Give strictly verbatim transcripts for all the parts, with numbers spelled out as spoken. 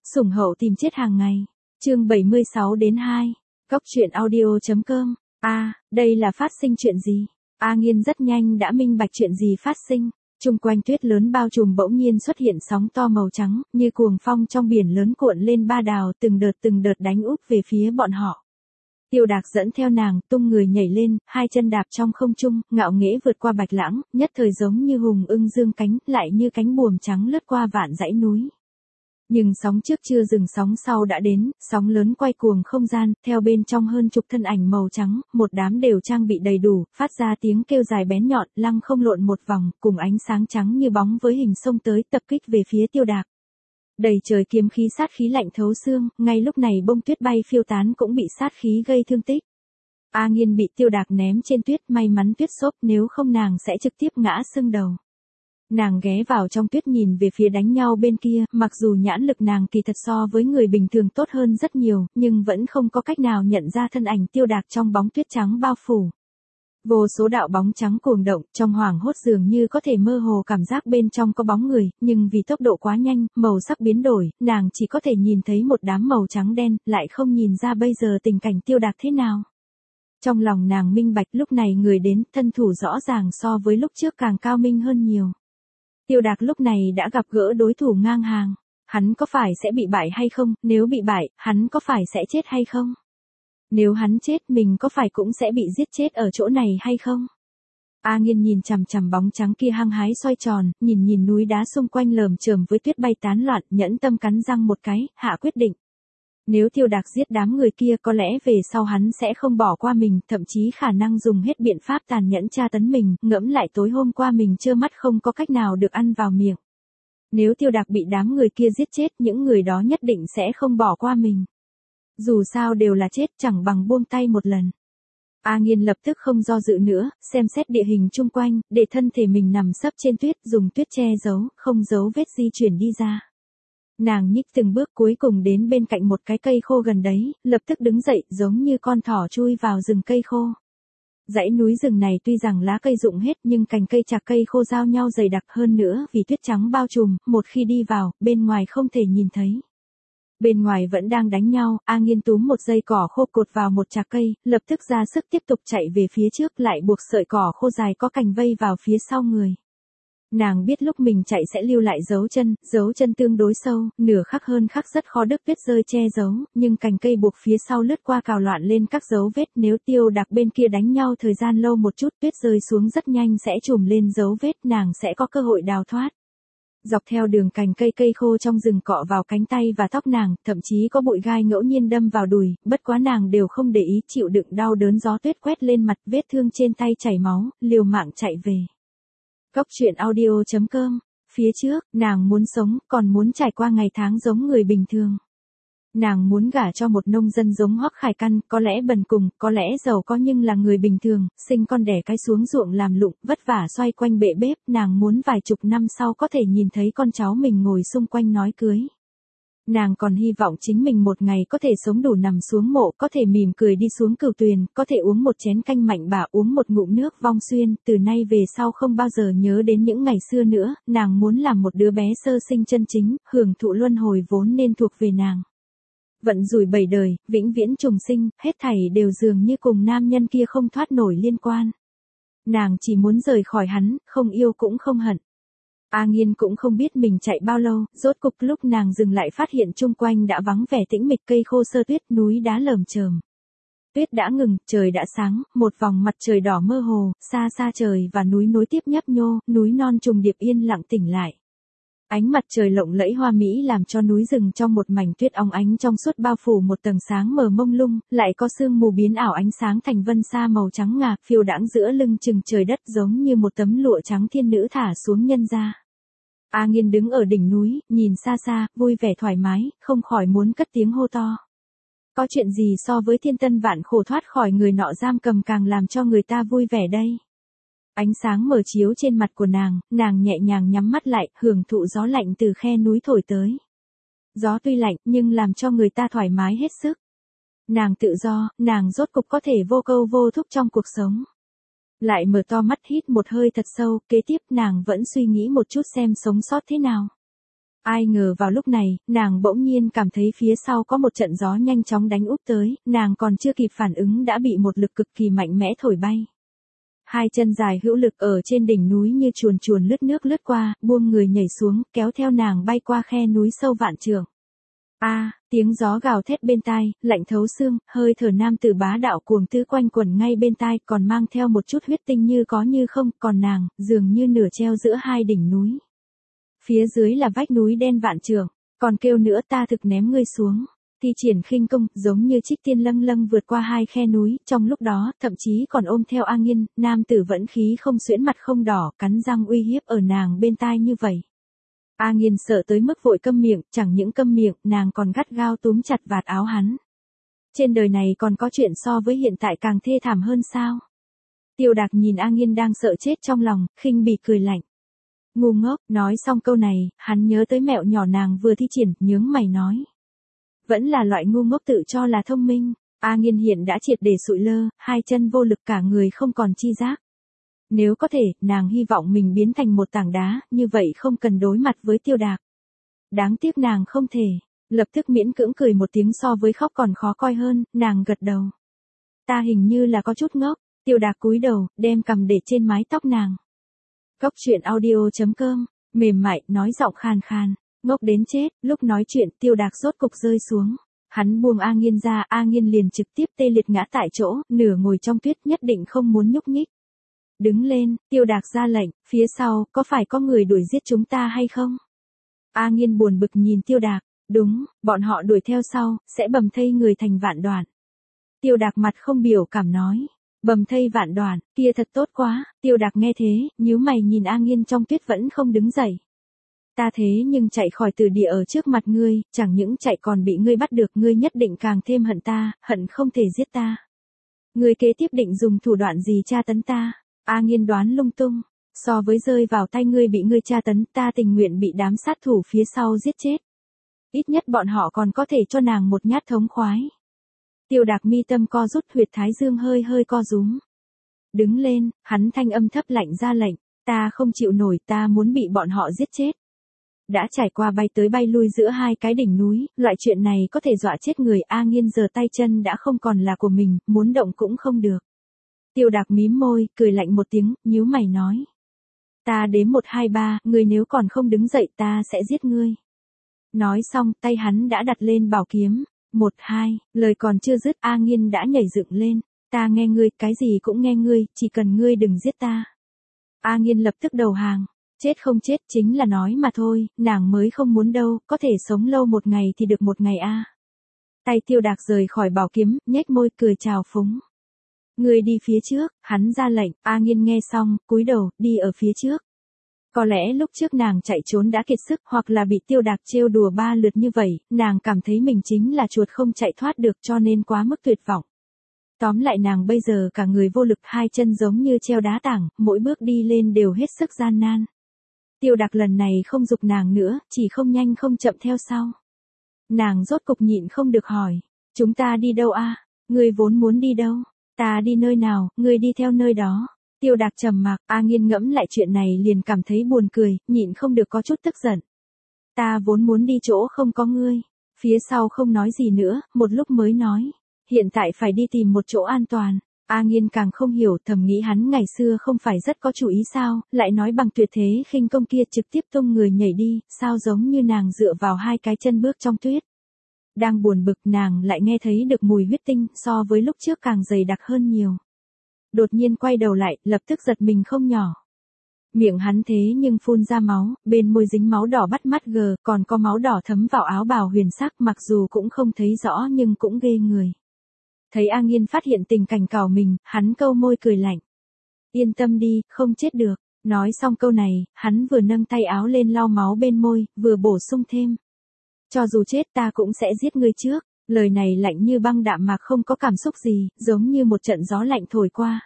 Sủng hậu tìm chết hàng ngày. Chương bảy mươi sáu đến hai. Góc truyện audio chấm com. A, đây là phát sinh chuyện gì? A Nghiên rất nhanh đã minh bạch chuyện gì phát sinh. Trung quanh tuyết lớn bao trùm bỗng nhiên xuất hiện sóng to màu trắng, như cuồng phong trong biển lớn cuộn lên ba đào, từng đợt từng đợt đánh úp về phía bọn họ. Tiêu Đạc dẫn theo nàng, tung người nhảy lên, hai chân đạp trong không trung, ngạo nghễ vượt qua bạch lãng, nhất thời giống như hùng ưng dương cánh, lại như cánh buồm trắng lướt qua vạn dãy núi. Nhưng sóng trước chưa dừng sóng sau đã đến, sóng lớn quay cuồng không gian, theo bên trong hơn chục thân ảnh màu trắng, một đám đều trang bị đầy đủ, phát ra tiếng kêu dài bén nhọn, lăng không lộn một vòng, cùng ánh sáng trắng như bóng với hình xông tới tập kích về phía Tiêu Đạc. Đầy trời kiếm khí sát khí lạnh thấu xương, ngay lúc này bông tuyết bay phiêu tán cũng bị sát khí gây thương tích. A Nghiên bị Tiêu Đạc ném trên tuyết, may mắn tuyết xốp, nếu không nàng sẽ trực tiếp ngã sưng đầu. Nàng ghé vào trong tuyết nhìn về phía đánh nhau bên kia, mặc dù nhãn lực nàng kỳ thật so với người bình thường tốt hơn rất nhiều, nhưng vẫn không có cách nào nhận ra thân ảnh Tiêu Đạc trong bóng tuyết trắng bao phủ. Vô số đạo bóng trắng cuồng động, trong hoảng hốt dường như có thể mơ hồ cảm giác bên trong có bóng người, nhưng vì tốc độ quá nhanh, màu sắc biến đổi, nàng chỉ có thể nhìn thấy một đám màu trắng đen, lại không nhìn ra bây giờ tình cảnh Tiêu Đạc thế nào. Trong lòng nàng minh bạch lúc này người đến, thân thủ rõ ràng so với lúc trước càng cao minh hơn nhiều. Tiêu Đạc lúc này đã gặp gỡ đối thủ ngang hàng. Hắn có phải sẽ bị bại hay không, nếu bị bại, hắn có phải sẽ chết hay không? Nếu hắn chết mình có phải cũng sẽ bị giết chết ở chỗ này hay không? A Nghiên nhìn chằm chằm bóng trắng kia hăng hái xoay tròn, nhìn nhìn núi đá xung quanh lởm chởm với tuyết bay tán loạn, nhẫn tâm cắn răng một cái, hạ quyết định. Nếu Tiêu Đạc giết đám người kia có lẽ về sau hắn sẽ không bỏ qua mình, thậm chí khả năng dùng hết biện pháp tàn nhẫn tra tấn mình, ngẫm lại tối hôm qua mình trơ mắt không có cách nào được ăn vào miệng. Nếu Tiêu Đạc bị đám người kia giết chết, những người đó nhất định sẽ không bỏ qua mình. Dù sao đều là chết, chẳng bằng buông tay một lần. A Nghiên lập tức không do dự nữa, xem xét địa hình chung quanh, để thân thể mình nằm sấp trên tuyết, dùng tuyết che giấu, không giấu vết di chuyển đi ra. Nàng nhích từng bước cuối cùng đến bên cạnh một cái cây khô gần đấy, lập tức đứng dậy, giống như con thỏ chui vào rừng cây khô. Dãy núi rừng này tuy rằng lá cây rụng hết nhưng cành cây chạc cây khô giao nhau dày đặc hơn nữa vì tuyết trắng bao trùm, một khi đi vào, bên ngoài không thể nhìn thấy. Bên ngoài vẫn đang đánh nhau, A Nghiên túm một dây cỏ khô cột vào một chạc cây, lập tức ra sức tiếp tục chạy về phía trước, lại buộc sợi cỏ khô dài có cành vây vào phía sau người. Nàng biết lúc mình chạy sẽ lưu lại dấu chân, dấu chân tương đối sâu, nửa khắc hơn khắc rất khó đứt tuyết rơi che giấu, nhưng cành cây buộc phía sau lướt qua cào loạn lên các dấu vết, nếu Tiêu Đạc bên kia đánh nhau thời gian lâu một chút, tuyết rơi xuống rất nhanh sẽ trùm lên dấu vết, nàng sẽ có cơ hội đào thoát. Dọc theo đường cành cây cây khô trong rừng cọ vào cánh tay và tóc nàng, thậm chí có bụi gai ngẫu nhiên đâm vào đùi, bất quá nàng đều không để ý, chịu đựng đau đớn gió tuyết quét lên mặt, vết thương trên tay chảy máu, liều mạng chạy về. Góc truyện audio chấm com. Phía trước, nàng muốn sống, còn muốn trải qua ngày tháng giống người bình thường. Nàng muốn gả cho một nông dân giống Hoắc Khải Căn, có lẽ bần cùng, có lẽ giàu có nhưng là người bình thường, sinh con đẻ cái xuống ruộng làm lụng, vất vả xoay quanh bệ bếp, nàng muốn vài chục năm sau có thể nhìn thấy con cháu mình ngồi xung quanh nói cưới. Nàng còn hy vọng chính mình một ngày có thể sống đủ nằm xuống mộ, có thể mỉm cười đi xuống cửu tuyền, có thể uống một chén canh mạnh bả, uống một ngụm nước vong xuyên, từ nay về sau không bao giờ nhớ đến những ngày xưa nữa, nàng muốn làm một đứa bé sơ sinh chân chính, hưởng thụ luân hồi vốn nên thuộc về nàng. Vận rủi bảy đời, vĩnh viễn trùng sinh, hết thảy đều dường như cùng nam nhân kia không thoát nổi liên quan. Nàng chỉ muốn rời khỏi hắn, không yêu cũng không hận. A Nghiên cũng không biết mình chạy bao lâu, rốt cục lúc nàng dừng lại phát hiện chung quanh đã vắng vẻ tĩnh mịch, cây khô sơ tuyết, núi đá lởm chởm. Tuyết đã ngừng, trời đã sáng, một vòng mặt trời đỏ mơ hồ, xa xa trời và núi nối tiếp nhấp nhô, núi non trùng điệp yên lặng tỉnh lại. Ánh mặt trời lộng lẫy hoa mỹ làm cho núi rừng trong một mảnh tuyết óng ánh trong suốt bao phủ một tầng sáng mờ mông lung, lại có sương mù biến ảo ánh sáng thành vân sa màu trắng ngà, phiêu đãng giữa lưng chừng trời đất giống như một tấm lụa trắng thiên nữ thả xuống nhân gian. A Nghiên đứng ở đỉnh núi, nhìn xa xa, vui vẻ thoải mái, không khỏi muốn cất tiếng hô to. Có chuyện gì so với thiên tân vạn khổ thoát khỏi người nọ giam cầm càng làm cho người ta vui vẻ đây? Ánh sáng mở chiếu trên mặt của nàng, nàng nhẹ nhàng nhắm mắt lại, hưởng thụ gió lạnh từ khe núi thổi tới. Gió tuy lạnh, nhưng làm cho người ta thoải mái hết sức. Nàng tự do, nàng rốt cục có thể vô câu vô thúc trong cuộc sống. Lại mở to mắt hít một hơi thật sâu, kế tiếp nàng vẫn suy nghĩ một chút xem sống sót thế nào. Ai ngờ vào lúc này, nàng bỗng nhiên cảm thấy phía sau có một trận gió nhanh chóng đánh úp tới, nàng còn chưa kịp phản ứng đã bị một lực cực kỳ mạnh mẽ thổi bay. Hai chân dài hữu lực ở trên đỉnh núi như chuồn chuồn lướt nước lướt qua, buông người nhảy xuống, kéo theo nàng bay qua khe núi sâu vạn trượng. A, tiếng gió gào thét bên tai, lạnh thấu xương, hơi thở nam tử bá đạo cuồng tư quanh quẩn ngay bên tai, còn mang theo một chút huyết tinh như có như không, còn nàng, dường như nửa treo giữa hai đỉnh núi. Phía dưới là vách núi đen vạn trượng, còn kêu nữa ta thực ném ngươi xuống. Thi triển khinh công, giống như trích tiên lâng lâng vượt qua hai khe núi, trong lúc đó, thậm chí còn ôm theo A Nghiên, nam tử vẫn khí không xuyễn mặt không đỏ, cắn răng uy hiếp ở nàng bên tai như vậy. A Nghiên sợ tới mức vội câm miệng, chẳng những câm miệng, nàng còn gắt gao túm chặt vạt áo hắn. Trên đời này còn có chuyện so với hiện tại càng thê thảm hơn sao? Tiêu Đạc nhìn A Nghiên đang sợ chết trong lòng, khinh bỉ cười lạnh. Ngu ngốc, nói xong câu này, hắn nhớ tới mẹo nhỏ nàng vừa thi triển, nhướng mày nói. Vẫn là loại ngu ngốc tự cho là thông minh. A Nghiên hiện đã triệt để sụi lơ, hai chân vô lực cả người không còn chi giác. Nếu có thể, nàng hy vọng mình biến thành một tảng đá, như vậy không cần đối mặt với Tiêu Đạc. Đáng tiếc nàng không thể, lập tức miễn cưỡng cười một tiếng so với khóc còn khó coi hơn, nàng gật đầu. Ta hình như là có chút ngốc, Tiêu Đạc cúi đầu, đem cằm để trên mái tóc nàng. Cốc truyện audio chấm com, mềm mại, nói giọng khan khan. Ngốc đến chết, lúc nói chuyện Tiêu Đạc rốt cục rơi xuống. Hắn buông A Nghiên ra, A Nghiên liền trực tiếp tê liệt ngã tại chỗ, nửa ngồi trong tuyết nhất định không muốn nhúc nhích. Đứng lên, Tiêu Đạc ra lệnh, phía sau, có phải có người đuổi giết chúng ta hay không? A Nghiên buồn bực nhìn Tiêu Đạc, đúng, bọn họ đuổi theo sau, sẽ bầm thây người thành vạn đoạn. Tiêu Đạc mặt không biểu cảm nói. Bầm thây vạn đoạn, kia thật tốt quá, Tiêu Đạc nghe thế, nhíu mày nhìn A Nghiên trong tuyết vẫn không đứng dậy. Ta thế nhưng chạy khỏi tử địa ở trước mặt ngươi, chẳng những chạy còn bị ngươi bắt được, ngươi nhất định càng thêm hận ta, hận không thể giết ta. Ngươi kế tiếp định dùng thủ đoạn gì tra tấn ta? A Nghiên đoán lung tung, so với rơi vào tay ngươi bị ngươi tra tấn, ta tình nguyện bị đám sát thủ phía sau giết chết. Ít nhất bọn họ còn có thể cho nàng một nhát thống khoái. Tiêu Đạc mi tâm co rút, huyệt thái dương hơi hơi co rúm. Đứng lên, hắn thanh âm thấp lạnh ra lệnh, ta không chịu nổi, ta muốn bị bọn họ giết chết. Đã trải qua bay tới bay lui giữa hai cái đỉnh núi, loại chuyện này có thể dọa chết người. A Nghiên giờ tay chân đã không còn là của mình, muốn động cũng không được. Tiêu Đạc mím môi, cười lạnh một tiếng, nhíu mày nói. Ta đếm một hai ba, ngươi nếu còn không đứng dậy ta sẽ giết ngươi. Nói xong, tay hắn đã đặt lên bảo kiếm. Một hai, lời còn chưa dứt, A Nghiên đã nhảy dựng lên. Ta nghe ngươi, cái gì cũng nghe ngươi, chỉ cần ngươi đừng giết ta. A Nghiên lập tức đầu hàng. Chết không chết chính là nói mà thôi, nàng mới không muốn đâu, có thể sống lâu một ngày thì được một ngày a. Tay Tiêu Đạc rời khỏi bảo kiếm, nhếch môi cười chào phúng. Ngươi đi phía trước, hắn ra lệnh, A Nghiên nghe xong, cúi đầu, đi ở phía trước. Có lẽ lúc trước nàng chạy trốn đã kiệt sức, hoặc là bị Tiêu Đạc trêu đùa ba lượt như vậy, nàng cảm thấy mình chính là chuột không chạy thoát được cho nên quá mức tuyệt vọng. Tóm lại nàng bây giờ cả người vô lực, hai chân giống như treo đá tảng, mỗi bước đi lên đều hết sức gian nan. Tiêu Đạc lần này không giục nàng nữa, chỉ không nhanh không chậm theo sau. Nàng rốt cục nhịn không được hỏi, chúng ta đi đâu a? Ngươi vốn muốn đi đâu? Ta đi nơi nào, ngươi đi theo nơi đó. Tiêu Đạc trầm mặc, A Nghiên ngẫm lại chuyện này liền cảm thấy buồn cười, nhịn không được có chút tức giận. Ta vốn muốn đi chỗ không có ngươi. Phía sau không nói gì nữa, một lúc mới nói. Hiện tại phải đi tìm một chỗ an toàn. A Nghiên càng không hiểu, thầm nghĩ hắn ngày xưa không phải rất có chủ ý sao, lại nói bằng tuyệt thế khinh công kia trực tiếp tung người nhảy đi, sao giống như nàng dựa vào hai cái chân bước trong tuyết. Đang buồn bực nàng lại nghe thấy được mùi huyết tinh, so với lúc trước càng dày đặc hơn nhiều. Đột nhiên quay đầu lại, lập tức giật mình không nhỏ. Miệng hắn thế nhưng phun ra máu, bên môi dính máu đỏ bắt mắt gờ, còn có máu đỏ thấm vào áo bào huyền sắc, mặc dù cũng không thấy rõ nhưng cũng ghê người. Thấy A Nghiên phát hiện tình cảnh cào mình, hắn câu môi cười lạnh. Yên tâm đi, không chết được. Nói xong câu này, hắn vừa nâng tay áo lên lau máu bên môi, vừa bổ sung thêm. Cho dù chết ta cũng sẽ giết ngươi trước. Lời này lạnh như băng đạm mạc không có cảm xúc gì, giống như một trận gió lạnh thổi qua.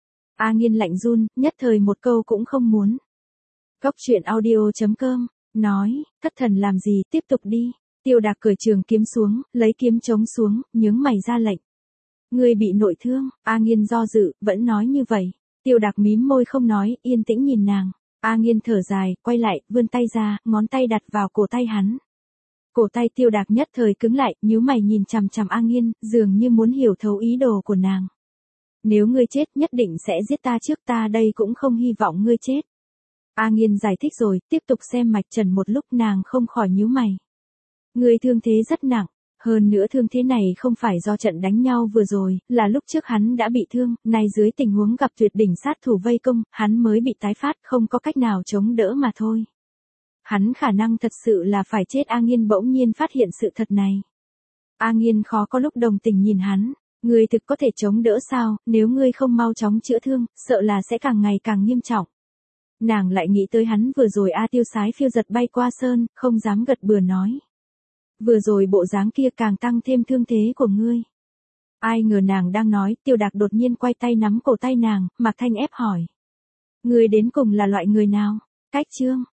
A Nghiên lạnh run, nhất thời một câu cũng không muốn. Cốc truyện audio chấm com, nói, thất thần làm gì, tiếp tục đi. Tiêu Đạc cởi trường kiếm xuống, lấy kiếm chống xuống, nhướng mày ra lệnh. Ngươi bị nội thương, A Nghiên do dự, vẫn nói như vậy. Tiêu Đạc mím môi không nói, yên tĩnh nhìn nàng. A Nghiên thở dài, quay lại, vươn tay ra, ngón tay đặt vào cổ tay hắn. Cổ tay Tiêu Đạc nhất thời cứng lại, nhíu mày nhìn chằm chằm A Nghiên, dường như muốn hiểu thấu ý đồ của nàng. Nếu ngươi chết nhất định sẽ giết ta trước, ta đây cũng không hy vọng ngươi chết. A Nghiên giải thích rồi, tiếp tục xem mạch trần một lúc, nàng không khỏi nhíu mày. Ngươi thương thế rất nặng, hơn nữa thương thế này không phải do trận đánh nhau vừa rồi, là lúc trước hắn đã bị thương, nay dưới tình huống gặp tuyệt đỉnh sát thủ vây công, hắn mới bị tái phát, không có cách nào chống đỡ mà thôi. Hắn khả năng thật sự là phải chết. A Nghiên bỗng nhiên phát hiện sự thật này. A Nghiên khó có lúc đồng tình nhìn hắn, ngươi thực có thể chống đỡ sao, nếu ngươi không mau chóng chữa thương, sợ là sẽ càng ngày càng nghiêm trọng. Nàng lại nghĩ tới hắn vừa rồi. A Tiêu sái phiêu giật bay qua sơn, không dám gật bừa nói. Vừa rồi bộ dáng kia càng tăng thêm thương thế của ngươi. Ai ngờ nàng đang nói, Tiêu Đạc đột nhiên quay tay nắm cổ tay nàng, Mạc Thanh ép hỏi. Ngươi đến cùng là loại người nào? Cách chương